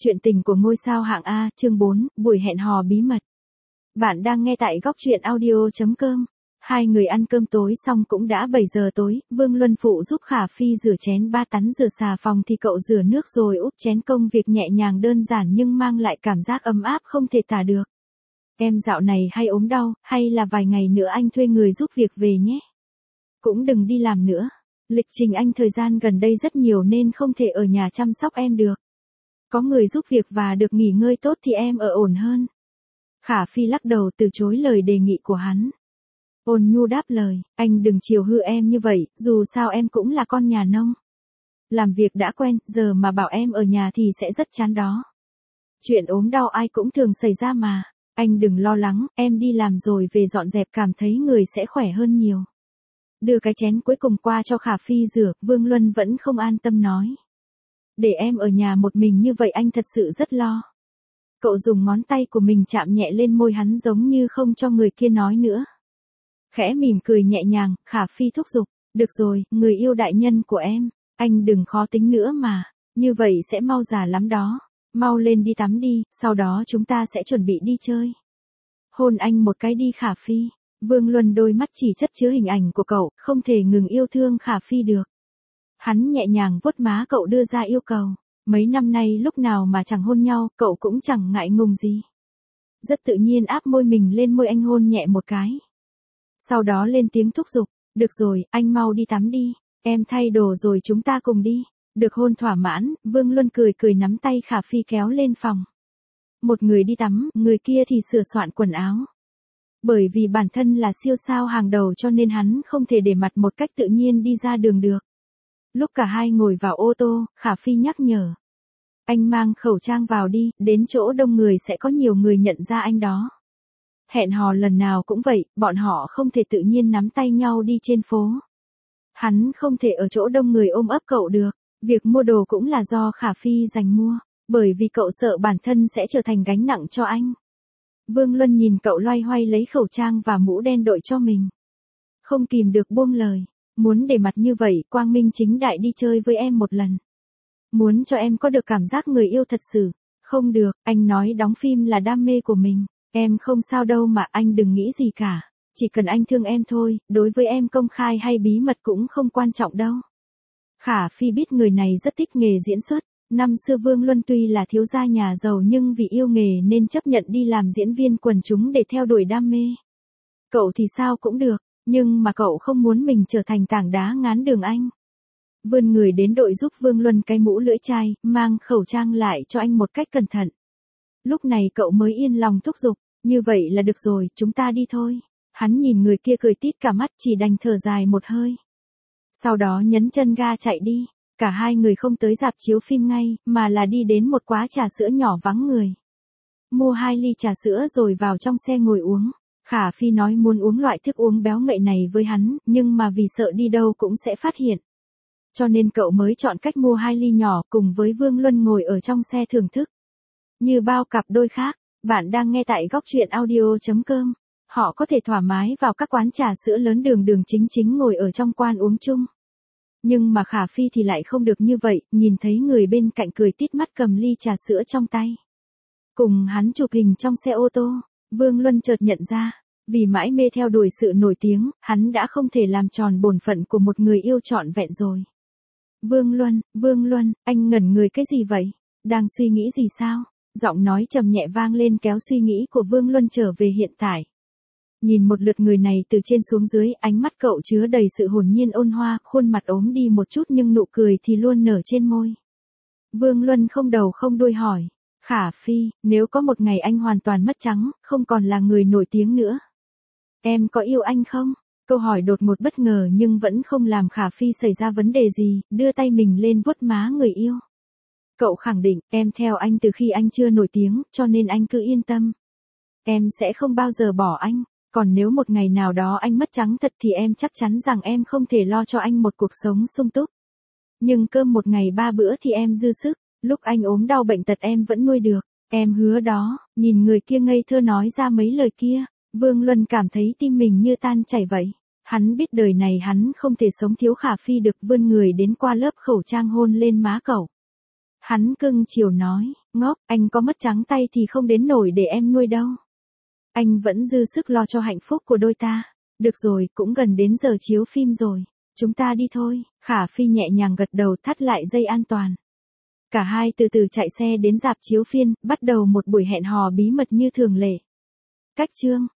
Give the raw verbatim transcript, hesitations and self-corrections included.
Chuyện tình của ngôi sao hạng A, chương bốn, buổi hẹn hò bí mật. Bạn đang nghe tại góc truyện audio chấm com. Hai người ăn cơm tối xong cũng đã bảy giờ tối, Vương Luân phụ giúp Khả Phi rửa chén ba tắn rửa xà phòng thì cậu rửa nước rồi úp chén, công việc nhẹ nhàng đơn giản nhưng mang lại cảm giác ấm áp không thể tả được. Em dạo này hay ốm đau, hay là vài ngày nữa anh thuê người giúp việc về nhé. Cũng đừng đi làm nữa. Lịch trình anh thời gian gần đây rất nhiều nên không thể ở nhà chăm sóc em được. Có người giúp việc và được nghỉ ngơi tốt thì em ở ổn hơn. Khả Phi lắc đầu từ chối lời đề nghị của hắn. Ôn nhu đáp lời, anh đừng chiều hư em như vậy, dù sao em cũng là con nhà nông. Làm việc đã quen, giờ mà bảo em ở nhà thì sẽ rất chán đó. Chuyện ốm đau ai cũng thường xảy ra mà. Anh đừng lo lắng, em đi làm rồi về dọn dẹp cảm thấy người sẽ khỏe hơn nhiều. Đưa cái chén cuối cùng qua cho Khả Phi rửa, Vương Luân vẫn không an tâm nói. Để em ở nhà một mình như vậy anh thật sự rất lo. Cậu dùng ngón tay của mình chạm nhẹ lên môi hắn giống như không cho người kia nói nữa. Khẽ mỉm cười nhẹ nhàng, Khả Phi thúc giục, được rồi, người yêu đại nhân của em, anh đừng khó tính nữa mà, như vậy sẽ mau già lắm đó. Mau lên đi tắm đi, sau đó chúng ta sẽ chuẩn bị đi chơi. Hôn anh một cái đi Khả Phi. Vương Luân đôi mắt chỉ chất chứa hình ảnh của cậu, không thể ngừng yêu thương Khả Phi được. Hắn nhẹ nhàng vuốt má cậu đưa ra yêu cầu. Mấy năm nay lúc nào mà chẳng hôn nhau, cậu cũng chẳng ngại ngùng gì. Rất tự nhiên áp môi mình lên môi anh hôn nhẹ một cái. Sau đó lên tiếng thúc giục, được rồi, anh mau đi tắm đi, em thay đồ rồi chúng ta cùng đi. Được hôn thỏa mãn, Vương Luân cười cười nắm tay Khả Phi kéo lên phòng. Một người đi tắm, người kia thì sửa soạn quần áo. Bởi vì bản thân là siêu sao hàng đầu cho nên hắn không thể để mặt một cách tự nhiên đi ra đường được. Lúc cả hai ngồi vào ô tô, Khả Phi nhắc nhở. Anh mang khẩu trang vào đi, đến chỗ đông người sẽ có nhiều người nhận ra anh đó. Hẹn hò lần nào cũng vậy, bọn họ không thể tự nhiên nắm tay nhau đi trên phố. Hắn không thể ở chỗ đông người ôm ấp cậu được, việc mua đồ cũng là do Khả Phi dành mua, bởi vì cậu sợ bản thân sẽ trở thành gánh nặng cho anh. Vương Luân nhìn cậu loay hoay lấy khẩu trang và mũ đen đội cho mình. Không kìm được buông lời. Muốn để mặt như vậy, quang minh chính đại đi chơi với em một lần. Muốn cho em có được cảm giác người yêu thật sự. Không được, anh nói đóng phim là đam mê của mình. Em không sao đâu mà anh đừng nghĩ gì cả. Chỉ cần anh thương em thôi, đối với em công khai hay bí mật cũng không quan trọng đâu. Khả Phi biết người này rất thích nghề diễn xuất. Năm xưa Vương Luân tuy là thiếu gia nhà giàu nhưng vì yêu nghề nên chấp nhận đi làm diễn viên quần chúng để theo đuổi đam mê. Cậu thì sao cũng được. Nhưng mà cậu không muốn mình trở thành tảng đá ngán đường anh. Vươn người đến đội giúp Vương Luân cái mũ lưỡi chai, mang khẩu trang lại cho anh một cách cẩn thận. Lúc này cậu mới yên lòng thúc giục, như vậy là được rồi, chúng ta đi thôi. Hắn nhìn người kia cười tít cả mắt chỉ đành thở dài một hơi. Sau đó nhấn chân ga chạy đi, cả hai người không tới rạp chiếu phim ngay, mà là đi đến một quán trà sữa nhỏ vắng người. Mua hai ly trà sữa rồi vào trong xe ngồi uống. Khả Phi nói muốn uống loại thức uống béo ngậy này với hắn, nhưng mà vì sợ đi đâu cũng sẽ phát hiện. Cho nên cậu mới chọn cách mua hai ly nhỏ cùng với Vương Luân ngồi ở trong xe thưởng thức. Như bao cặp đôi khác, bạn đang nghe tại góc truyện audio chấm com. Họ có thể thoải mái vào các quán trà sữa lớn đường đường chính chính ngồi ở trong quán uống chung. Nhưng mà Khả Phi thì lại không được như vậy, nhìn thấy người bên cạnh cười tít mắt cầm ly trà sữa trong tay. Cùng hắn chụp hình trong xe ô tô, Vương Luân chợt nhận ra. Vì mãi mê theo đuổi sự nổi tiếng, hắn đã không thể làm tròn bổn phận của một người yêu trọn vẹn rồi. Vương Luân, Vương Luân, anh ngẩn người cái gì vậy? Đang suy nghĩ gì sao? Giọng nói trầm nhẹ vang lên kéo suy nghĩ của Vương Luân trở về hiện tại. Nhìn một lượt người này từ trên xuống dưới, ánh mắt cậu chứa đầy sự hồn nhiên ôn hoa, khuôn mặt ốm đi một chút nhưng nụ cười thì luôn nở trên môi. Vương Luân không đầu không đuôi hỏi. Khả Phi, nếu có một ngày anh hoàn toàn mất trắng, không còn là người nổi tiếng nữa. Em có yêu anh không? Câu hỏi đột ngột bất ngờ nhưng vẫn không làm Khả Phi xảy ra vấn đề gì, đưa tay mình lên vuốt má người yêu. Cậu khẳng định, em theo anh từ khi anh chưa nổi tiếng, cho nên anh cứ yên tâm. Em sẽ không bao giờ bỏ anh, còn nếu một ngày nào đó anh mất trắng thật thì em chắc chắn rằng em không thể lo cho anh một cuộc sống sung túc. Nhưng cơm một ngày ba bữa thì em dư sức, lúc anh ốm đau bệnh tật em vẫn nuôi được, em hứa đó. Nhìn người kia ngây thơ nói ra mấy lời kia. Vương Luân cảm thấy tim mình như tan chảy vậy. Hắn biết đời này hắn không thể sống thiếu Khả Phi được, vươn người đến qua lớp khẩu trang hôn lên má cậu. Hắn cưng chiều nói, ngốc, anh có mất trắng tay thì không đến nổi để em nuôi đâu. Anh vẫn dư sức lo cho hạnh phúc của đôi ta. Được rồi, cũng gần đến giờ chiếu phim rồi. Chúng ta đi thôi. Khả Phi nhẹ nhàng gật đầu thắt lại dây an toàn. Cả hai từ từ chạy xe đến rạp chiếu phim, bắt đầu một buổi hẹn hò bí mật như thường lệ. Cách chương